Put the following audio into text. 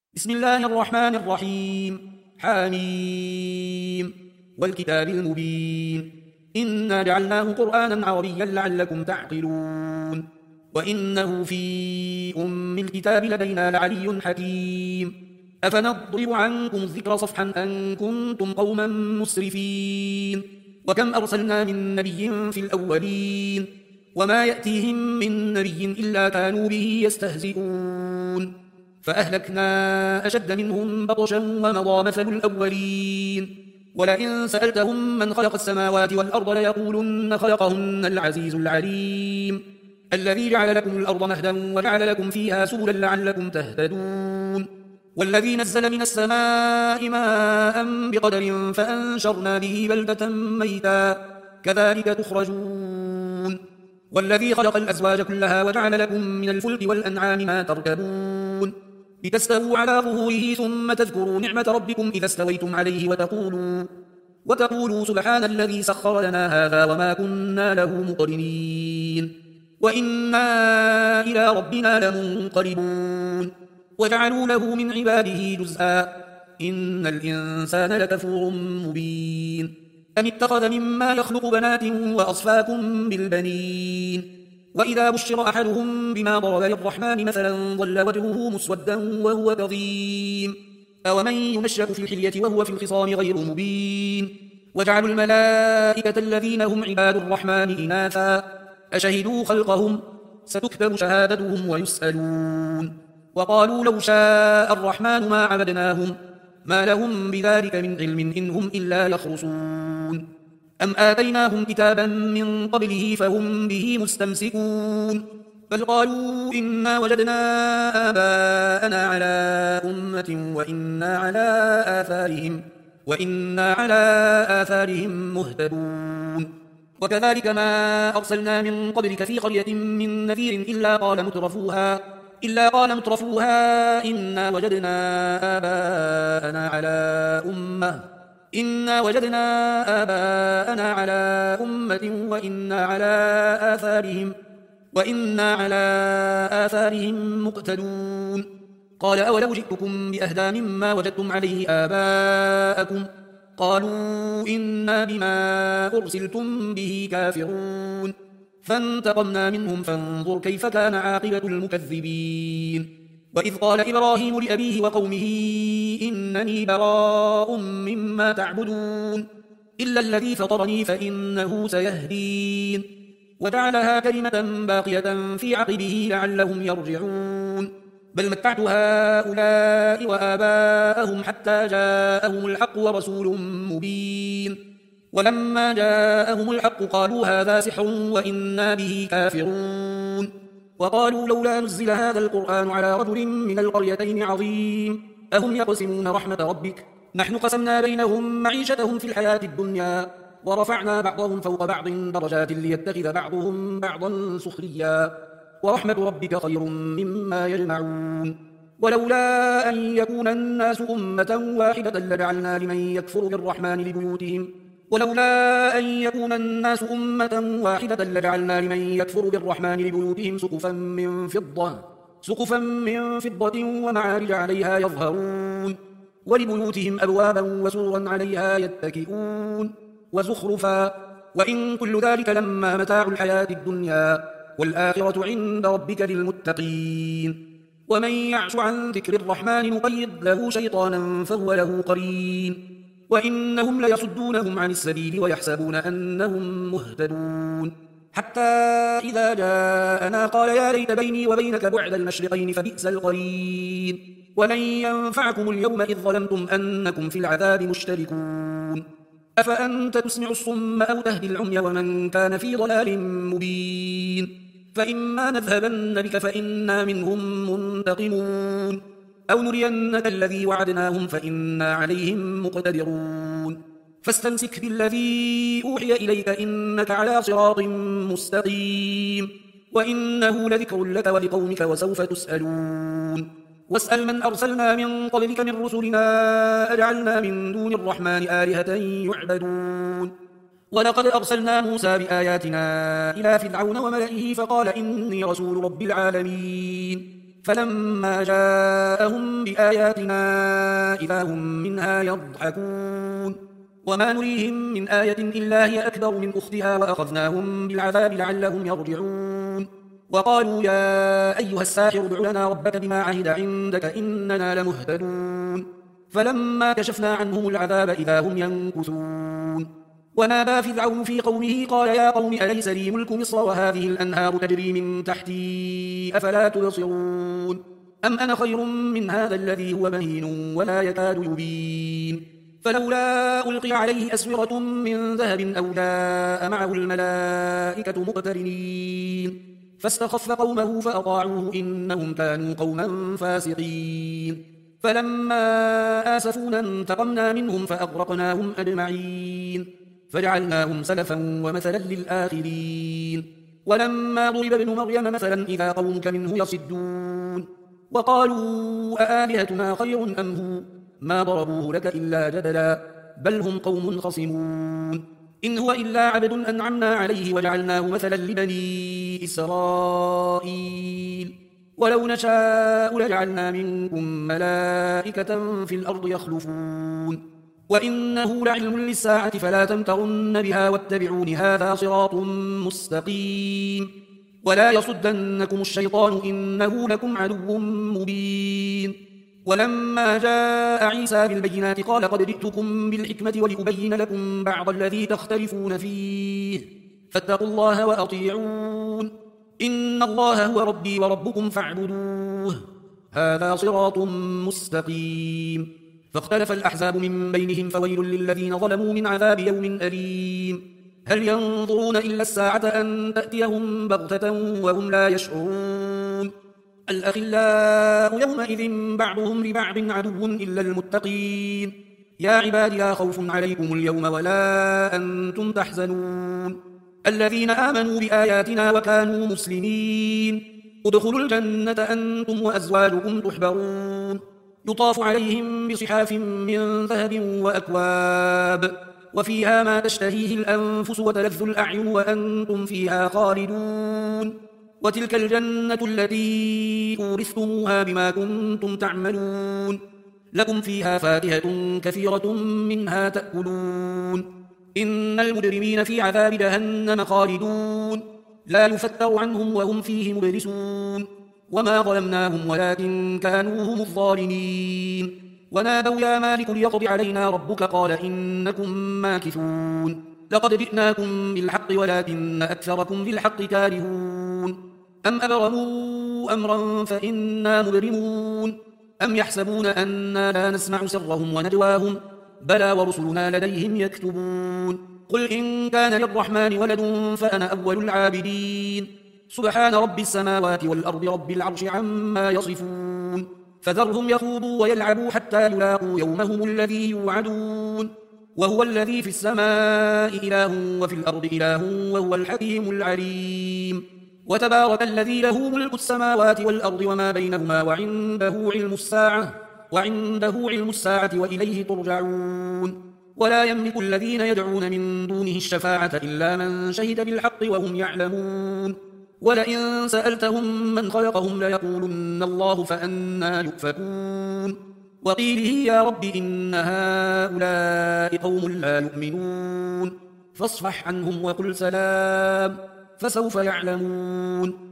بسم الله الرحمن الرحيم. حميم والكتاب المبين. إنا جعلناه قرآنا عربيا لعلكم تعقلون وإنه في الكتاب لدينا لعلي حكيم. أفنضرب عنكم الذكر صفحا أن كنتم قوما مسرفين. وكم أرسلنا من نبي في الأولين وما يأتيهم من نبي إلا كانوا به يستهزئون فأهلكنا أشد منهم بطشا ومضى مثل الأولين. ولئن سألتهم من خلق السماوات والأرض ليقولن خلقهن العزيز العليم الذي جعل لكم الأرض مهدا وجعل لكم فيها سبلا لعلكم تهتدون والذي نزل من السماء ماء بقدر فأنشرنا به بلدة ميتا كذلك تخرجون والذي خلق الأزواج كلها وجعل لكم من الفلك والأنعام ما تركبون لتستووا على ظهوره ثم تذكروا نعمة ربكم إذا استويتم عليه وتقولوا سبحان الذي سخر لنا هذا وما كنا له مقرنين وإنا إلى ربنا لمنقلبون وجعلوا له من عباده جزءا إن الإنسان لكفور مبين أم اتخذ مما يخلق بنات وأصفاكم بالبنين وإذا بشر أحدهم بما ضرب للرحمن مثلا ظل وجهه مسودا وهو كظيم أومن ينشأ في الحلية وهو في الخصام غير مبين وجعلوا الملائكة الذين هم عباد الرحمن إناثا أشهدوا خلقهم ستكتب شهادتهم ويسألون وقالوا لو شاء الرحمن ما عبدناهم ما لهم بذلك من علم إن هم إلا يخرصون أم آتيناهم كتابا من قبله فهم به مستمسكون بل قالوا إنا وجدنا آباءنا على أمة وإنا على آثارهم مهتدون وكذلك ما أرسلنا من قبلك في قرية من نذير إلا قال مترفوها إنا وجدنا آباءنا على أمة وإنا على آثارهم مقتدون قال أولو جئتكم بأهدى مما وجدتم عليه آباءكم قالوا إنا بما أرسلتم به كافرون فانتقمنا منهم فانظر كيف كان عاقبة المكذبين وإذ قال إبراهيم لأبيه وقومه إنني براء مما تعبدون إلا الذي فطرني فإنه سيهدين وجعلها كلمة باقية في عقبه لعلهم يرجعون بل متعت هؤلاء وآباءهم حتى جاءهم الحق ورسول مبين ولما جاءهم الحق قالوا هذا سحر وإنا به كافرون وقالوا لولا نزل هذا القرآن على رجل من القريتين عظيم أهم يقسمون رحمة ربك نحن قسمنا بينهم معيشتهم في الحياة الدنيا ورفعنا بعضهم فوق بعض درجات ليتخذ بعضهم بعضا سخريا ورحمة ربك خير مما يجمعون ولولا أن يكون الناس أمة واحدة لجعلنا لمن يكفر بالرحمن لبيوتهم سقفا من فضة ومعارج عليها يظهرون ولبيوتهم أبوابا وسررا عليها يتكئون وزخرفا وإن كل ذلك لما متاع الحياة الدنيا والآخرة عند ربك للمتقين ومن يعش عن ذكر الرحمن نقيض له شيطانا فهو له قرين وإنهم ليصدونهم عن السبيل ويحسبون أنهم مهتدون حتى إذا جاءنا قال يا ليت بيني وبينك بعد المشرقين فبئس القرين ولن ينفعكم اليوم إذ ظلمتم أنكم في العذاب مشتركون أفأنت تسمع الصم أو تهدي العمي ومن كان في ضلال مبين فإما نذهبن بك فإنا منهم منتقمون أو نرينك الذي وعدناهم فإنا عليهم مقتدرون فاستمسك بالذي أوحي إليك إنك على صراط مستقيم وإنه لذكر لك ولقومك وسوف تسألون واسأل من أرسلنا من قبلك من رسلنا أجعلنا من دون الرحمن آلهة يعبدون ولقد أرسلنا موسى بآياتنا إلى فرعون وملئه فقال إني رسول رب العالمين فلما جاءهم بآياتنا إذا هم منها يضحكون وما نريهم من آية إلا هي أكبر من أختها وأخذناهم بالعذاب لعلهم يرجعون وقالوا يا أيها الساحر ادع لنا ربك بما عهد عندك إننا لمهتدون فلما كشفنا عنهم العذاب إذا هم ينكثون ونادى فرعون في قومه قال يا قوم أليس لي ملك مصر وهذه الأنهار تجري من تحتي أفلا تبصرون أم أنا خير من هذا الذي هو مهين ولا يكاد يبين فلولا ألقي عليه أسورة من ذهب أو جاء معه الملائكة مقترنين فاستخف قومه فأطاعوه إنهم كانوا قوما فاسقين فلما آسفونا انتقمنا منهم فأغرقناهم أجمعين فجعلناهم سلفا ومثلا للآخرين ولما ضرب ابن مريم مثلا إذا قومك منه يصدون وقالوا أآلهتنا خير أم هو ما ضربوه لك إلا جدلا بل هم قوم خصمون إن هو إلا عبد أنعمنا عليه وجعلناه مثلا لبني إسرائيل ولو نشاء لجعلنا منكم ملائكة في الأرض يخلفون وإنه لعلم للساعة فلا تمترن بها واتبعون هذا صراط مستقيم ولا يصدنكم الشيطان إنه لكم عدو مبين ولما جاء عيسى بالبينات قال قد جئتكم بالحكمة ولأبين لكم بعض الذي تختلفون فيه فاتقوا الله وأطيعون إن الله هو ربي وربكم فاعبدوه هذا صراط مستقيم فاختلف الأحزاب من بينهم فويل للذين ظلموا من عذاب يوم أليم هل ينظرون إلا الساعة أن تأتيهم بغتة وهم لا يشعرون الأخلاء يومئذ بعضهم لبعض عدو إلا المتقين يا عباد لا خوف عليكم اليوم ولا أنتم تحزنون الذين آمنوا بآياتنا وكانوا مسلمين ادخلوا الجنة أنتم وأزواجكم تحبرون يطاف عليهم بصحاف من ذهب وأكواب وفيها ما تشتهيه الأنفس وتلذ الأعين وأنتم فيها خالدون وتلك الجنة التي أورثتموها بما كنتم تعملون لكم فيها فاكهة كثيرة منها تأكلون إن المجرمين في عذاب جهنم خالدون لا يفتر عنهم وهم فيه مبلسون وما ظلمناهم ولكن كانوا هم الظالمين ونادوا يا مالك ليقض علينا ربك قال إنكم ماكثون لقد جئناكم بالحق ولكن أكثركم بالحق كارهون أم أبرموا أمرا فإنا مبرمون أم يحسبون أننا لا نسمع سرهم ونجواهم بلى ورسلنا لديهم يكتبون قل إن كان للرحمن ولد فأنا أول العابدين سبحان رب السماوات والأرض رب العرش عما يصفون فذرهم يخوضوا ويلعبوا حتى يلاقوا يومهم الذي يوعدون وهو الذي في السماء إله وفي الأرض إله وهو الحكيم العليم وتبارك الذي له ملك السماوات والأرض وما بينهما وعنده علم الساعة وإليه ترجعون ولا يملك الذين يدعون من دونه الشفاعة إلا من شهد بالحق وهم يعلمون ولئن سألتهم من خلقهم ليقولن الله فأنى يؤفكون وقيله يا رب إن هؤلاء قوم لا يؤمنون فاصفح عنهم وقل سلام فسوف يعلمون